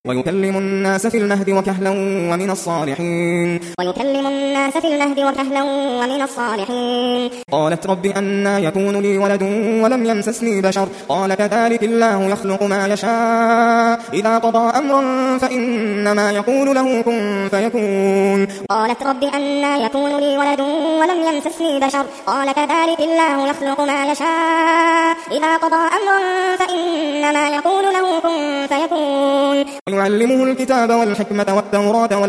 ويكلم الناس في المهد وكهلا ومن الصالحين قالت رب أنى يكون لي ولد ولم يمسسني بشر قال كذلك الله يخلق ما يشاء إذا قضى أمرا فإنما يقول له كن فيكون قالت رب أنى يكون لي ولد ولم يمسسني بشر قال كذلك الله يخلق ما يشاء إذا قضى أمرا فإنما يقول له كن فيكون ويعلمه الكتاب والحكمة والتوراة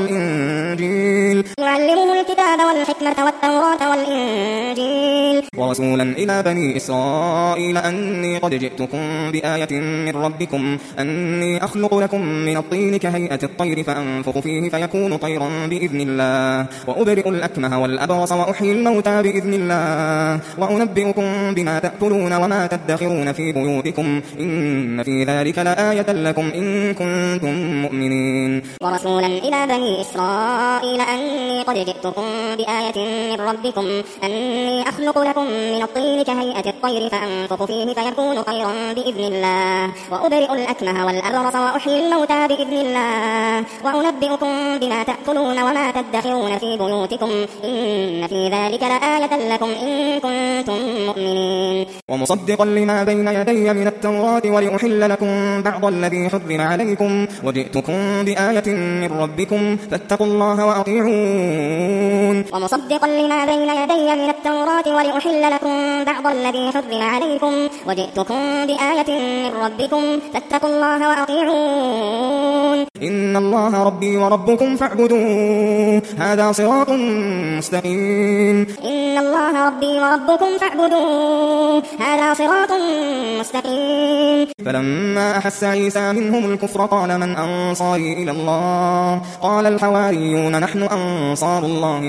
والإنجيل ورسولا إلى بني إسرائيل أني قد جئتكم بآية من ربكم أني أخلق لكم من الطين كهيئة الطير فأنفخ فيه فيكون طيرا بإذن الله وأبرئ الأكمه والأبرص وأحيي الموتى بإذن الله وأنبئكم بما تأكلون وما تدخرون في بيوتكم إن في ذلك لآية لكم إن كنتم مؤمنين ورسولا إلى بني إسرائيل أني قد جئتكم بآية من ربكم أني أخلق لكم من الطين كهيئة الطير فأنفخ فيه فيكون طيرا بإذن الله وأبرئ الأكمه والأبرص وأحيي الموتى بإذن الله وأنبئكم بما تأكلون وما تدخرون في بيوتكم إن في ذلك لآية لكم إن كنتم مؤمنين ومصدقا لما بين يدي من التوراة ولأحل لكم بعض الذي حرم عليكم وجئتكم بآية من ربكم فاتقوا الله وأطيعون ومصدقا لما بين يدي من التوراة ولأحل لكم بعض الذي حرم عليكم وجئتكم بآية من ربكم فاتقوا الله وأطيعون إن الله ربي وربكم فاعبدوه هذا صراط مستقيم إن الله ربي وربكم فاعبدوه هذا صراط مستقيم فلما أحس عيسى منهم الكفر قال من أنصاري إلى الله قال الحواريون نحن أنصار الله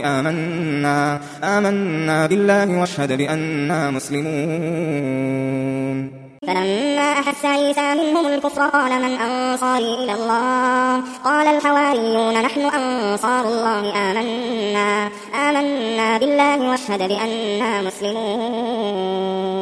آمنا بالله واشهد بأننا مسلمون فلما أحس عيسى منهم الكفر قال من أنصاري إلى الله قال الحواريون نحن أنصار الله آمنا بالله واشهد بأننا مسلمون